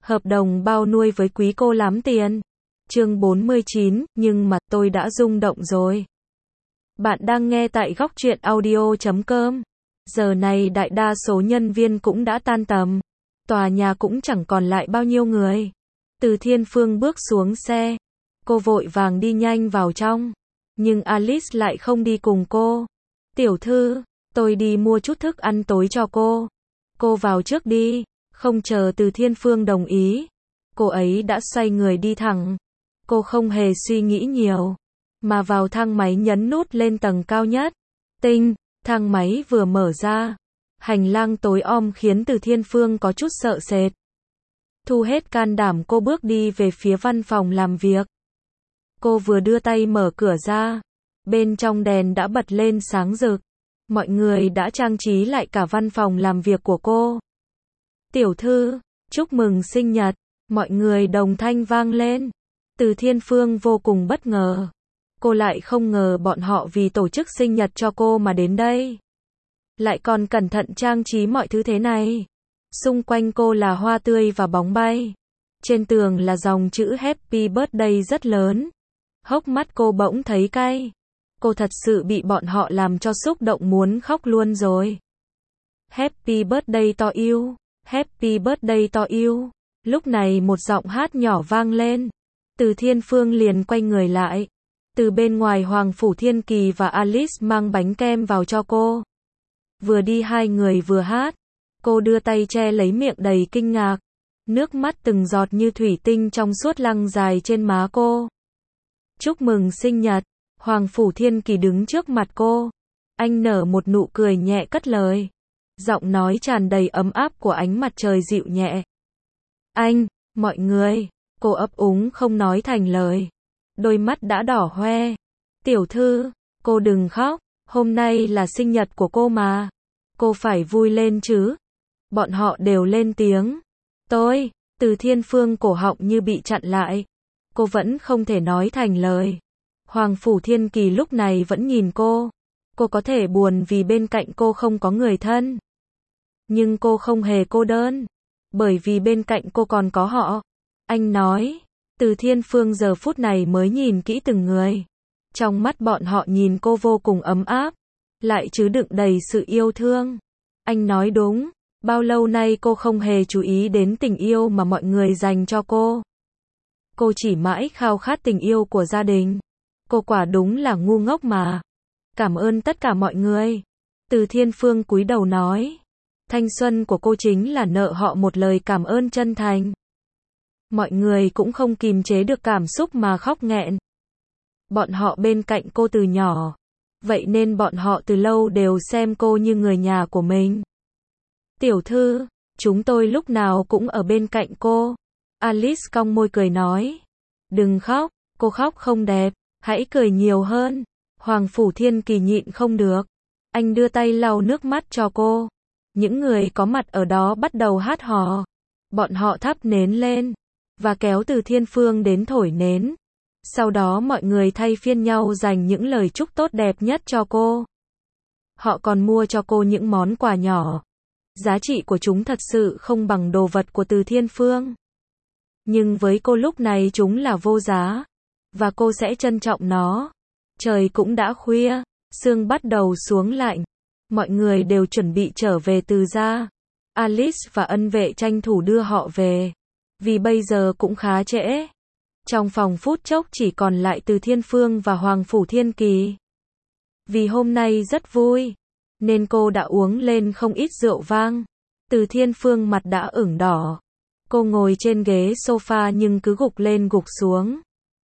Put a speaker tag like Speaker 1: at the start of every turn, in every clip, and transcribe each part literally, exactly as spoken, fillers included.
Speaker 1: Hợp đồng bao nuôi với quý cô lắm tiền. Chương bốn mươi chín, nhưng mà tôi đã rung động rồi. Bạn đang nghe tại góc truyện audio chấm com. Giờ này đại đa số nhân viên cũng đã tan tầm. Tòa nhà cũng chẳng còn lại bao nhiêu người. Từ Thiên Phương bước xuống xe. Cô vội vàng đi nhanh vào trong. Nhưng Alice lại không đi cùng cô. Tiểu thư, tôi đi mua chút thức ăn tối cho cô. Cô vào trước đi. Không chờ Từ Thiên Phương đồng ý. Cô ấy đã xoay người đi thẳng. Cô không hề suy nghĩ nhiều. Mà vào thang máy nhấn nút lên tầng cao nhất. Tinh, thang máy vừa mở ra. Hành lang tối om khiến Từ Thiên Phương có chút sợ sệt. Thu hết can đảm cô bước đi về phía văn phòng làm việc. Cô vừa đưa tay mở cửa ra. Bên trong đèn đã bật lên sáng rực. Mọi người đã trang trí lại cả văn phòng làm việc của cô. Tiểu thư, chúc mừng sinh nhật. Mọi người đồng thanh vang lên. Từ Thiên Phương vô cùng bất ngờ. Cô lại không ngờ bọn họ vì tổ chức sinh nhật cho cô mà đến đây. Lại còn cẩn thận trang trí mọi thứ thế này. Xung quanh cô là hoa tươi và bóng bay. Trên tường là dòng chữ Happy Birthday rất lớn. Hốc mắt cô bỗng thấy cay. Cô thật sự bị bọn họ làm cho xúc động muốn khóc luôn rồi. Happy Birthday to you. Happy Birthday to you. Lúc này một giọng hát nhỏ vang lên. Từ Thiên Phương liền quay người lại. Từ bên ngoài Hoàng Phủ Thiên Kỳ và Alice mang bánh kem vào cho cô. Vừa đi hai người vừa hát. Cô đưa tay che lấy miệng đầy kinh ngạc. Nước mắt từng giọt như thủy tinh trong suốt lăng dài trên má cô. Chúc mừng sinh nhật. Hoàng Phủ Thiên Kỳ đứng trước mặt cô. Anh nở một nụ cười nhẹ cất lời. Giọng nói tràn đầy ấm áp của ánh mặt trời dịu nhẹ. Anh, mọi người. Cô ấp úng không nói thành lời. Đôi mắt đã đỏ hoe. Tiểu thư, cô đừng khóc. Hôm nay là sinh nhật của cô mà. Cô phải vui lên chứ. Bọn họ đều lên tiếng. Tôi, Từ Thiên Phương cổ họng như bị chặn lại. Cô vẫn không thể nói thành lời. Hoàng Phủ Thiên Kỳ lúc này vẫn nhìn cô. Cô có thể buồn vì bên cạnh cô không có người thân. Nhưng cô không hề cô đơn. Bởi vì bên cạnh cô còn có họ. Anh nói. Từ Thiên Phương giờ phút này mới nhìn kỹ từng người. Trong mắt bọn họ nhìn cô vô cùng ấm áp. Lại chứa đựng đầy sự yêu thương. Anh nói đúng. Bao lâu nay cô không hề chú ý đến tình yêu mà mọi người dành cho cô. Cô chỉ mãi khao khát tình yêu của gia đình. Cô quả đúng là ngu ngốc mà. Cảm ơn tất cả mọi người. Từ Thiên Phương cúi đầu nói. Thanh xuân của cô chính là nợ họ một lời cảm ơn chân thành. Mọi người cũng không kìm chế được cảm xúc mà khóc nghẹn. Bọn họ bên cạnh cô từ nhỏ. Vậy nên bọn họ từ lâu đều xem cô như người nhà của mình. Tiểu thư, chúng tôi lúc nào cũng ở bên cạnh cô. Alice cong môi cười nói. Đừng khóc, cô khóc không đẹp, hãy cười nhiều hơn. Hoàng Phủ Thiên Kỳ nhịn không được. Anh đưa tay lau nước mắt cho cô. Những người có mặt ở đó bắt đầu hát hò. Bọn họ thắp nến lên. Và kéo Từ Thiên Phương đến thổi nến. Sau đó mọi người thay phiên nhau dành những lời chúc tốt đẹp nhất cho cô. Họ còn mua cho cô những món quà nhỏ. Giá trị của chúng thật sự không bằng đồ vật của Từ Thiên Phương. Nhưng với cô lúc này chúng là vô giá. Và cô sẽ trân trọng nó. Trời cũng đã khuya. Sương bắt đầu xuống lạnh. Mọi người đều chuẩn bị trở về từ gia. Alice và ân vệ tranh thủ đưa họ về. Vì bây giờ cũng khá trễ. Trong phòng phút chốc chỉ còn lại Từ Thiên Phương và Hoàng Phủ Thiên Kỳ. Vì hôm nay rất vui. Nên cô đã uống lên không ít rượu vang. Từ Thiên Phương mặt đã ửng đỏ. Cô ngồi trên ghế sofa nhưng cứ gục lên gục xuống.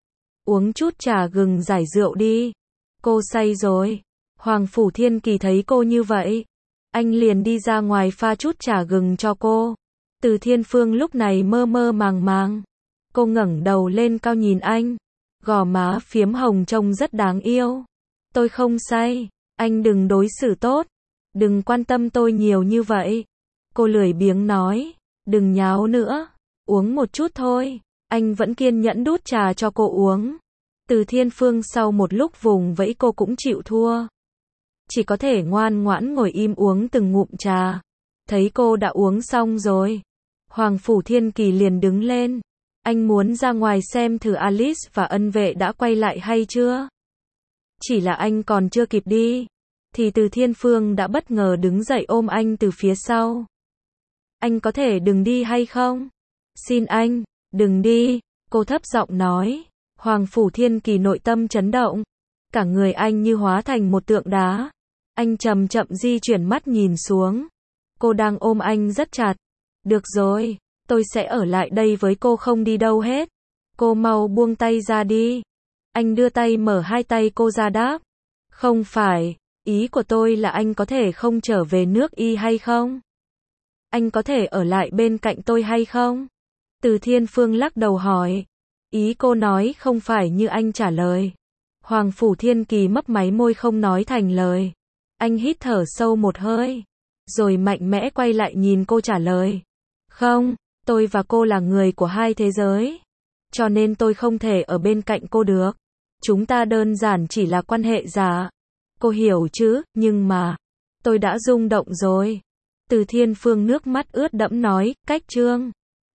Speaker 1: Uống chút trà gừng giải rượu đi. Cô say rồi. Hoàng Phủ Thiên Kỳ thấy cô như vậy. Anh liền đi ra ngoài pha chút trà gừng cho cô. Từ Thiên Phương lúc này mơ mơ màng màng. Cô ngẩng đầu lên cao nhìn anh. Gò má phiếm hồng trông rất đáng yêu. Tôi không say. Anh đừng đối xử tốt. Đừng quan tâm tôi nhiều như vậy. Cô lười biếng nói. Đừng nháo nữa. Uống một chút thôi. Anh vẫn kiên nhẫn đút trà cho cô uống. Từ Thiên Phương sau một lúc vùng vẫy cô cũng chịu thua. Chỉ có thể ngoan ngoãn ngồi im uống từng ngụm trà. Thấy cô đã uống xong rồi. Hoàng Phủ Thiên Kỳ liền đứng lên. Anh muốn ra ngoài xem thử Alice và ân vệ đã quay lại hay chưa. Chỉ là anh còn chưa kịp đi, thì Từ Thiên Phương đã bất ngờ đứng dậy ôm anh từ phía sau. Anh có thể đừng đi hay không? Xin anh, đừng đi, cô thấp giọng nói. Hoàng Phủ Thiên Kỳ nội tâm chấn động. Cả người anh như hóa thành một tượng đá. Anh chậm chậm di chuyển mắt nhìn xuống. Cô đang ôm anh rất chặt. Được rồi, tôi sẽ ở lại đây với cô không đi đâu hết. Cô mau buông tay ra đi. Anh đưa tay mở hai tay cô ra đáp. Không phải, ý của tôi là anh có thể không trở về nước Y hay không? Anh có thể ở lại bên cạnh tôi hay không? Từ Thiên Phương lắc đầu hỏi. Ý cô nói không phải như anh trả lời. Hoàng Phủ Thiên Kỳ mấp máy môi không nói thành lời. Anh hít thở sâu một hơi, rồi mạnh mẽ quay lại nhìn cô trả lời. Không, tôi và cô là người của hai thế giới. Cho nên tôi không thể ở bên cạnh cô được. Chúng ta đơn giản chỉ là quan hệ giả. Cô hiểu chứ, nhưng mà, tôi đã rung động rồi. Từ Thiên Phương nước mắt ướt đẫm nói, cách Trương.